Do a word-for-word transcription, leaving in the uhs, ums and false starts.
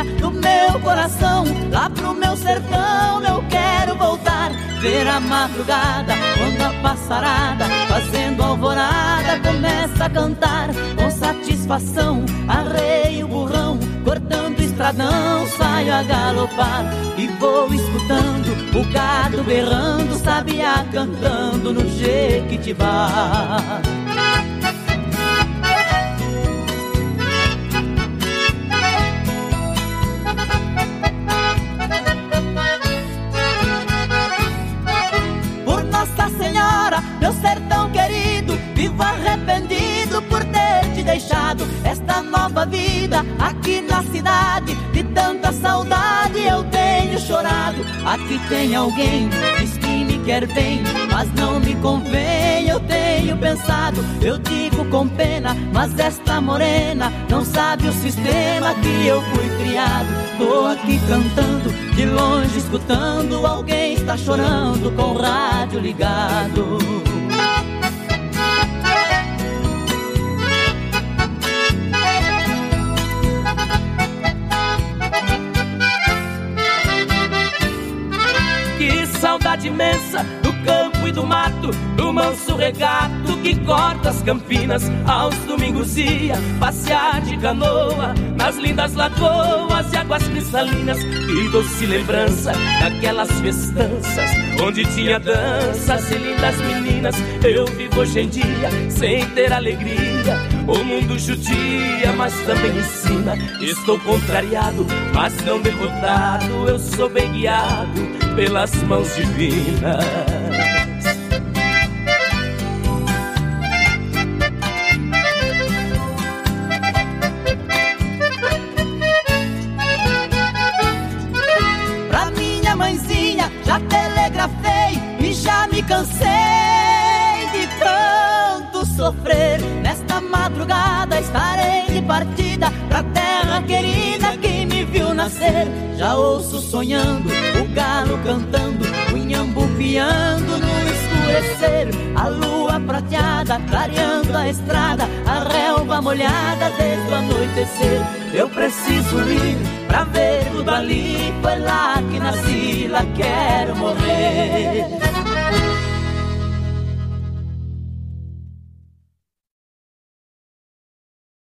dia do meu coração. Lá pro meu sertão eu quero voltar, ver a madrugada quando a passarada, fazendo alvorada, começa a cantar. Com satisfação arreio o burrão, cortando o estradão, saio a galopar e vou escutando o gado berrando, sabiá cantando no Jequitibá. Por Nossa Senhora, meu sertão querido, vivo arrependido por ter te deixado esta nova vida aqui na cidade. De tanta saudade eu tenho chorado. Aqui tem alguém, diz que me quer bem, mas não me convém, eu tenho pensado. Eu digo com pena, mas esta morena não sabe o sistema que eu fui criado. Tô aqui cantando, de longe escutando, alguém está chorando com o rádio ligado. Saudade imensa do campo e do mato, do manso regato que corta as campinas. Aos domingos ia passear de canoa nas lindas lagoas e águas cristalinas. Que doce lembrança daquelas festanças onde tinha danças e lindas meninas. Eu vivo hoje em dia sem ter alegria, o mundo judia, mas também ensina. Estou contrariado, mas não derrotado, eu sou bem guiado pelas mãos divinas. Pra minha mãezinha já telegrafei e já me cansei de tanto sofrer. Nesta madrugada estarei de partida pra terra querida que me viu nascer. Já ouço sonhando o galo cantando, o inhambu piando no escurecer. A lua prateada clareando a estrada, a relva molhada desde o anoitecer. Eu preciso ir pra ver tudo ali, foi lá que nasci, lá quero morrer.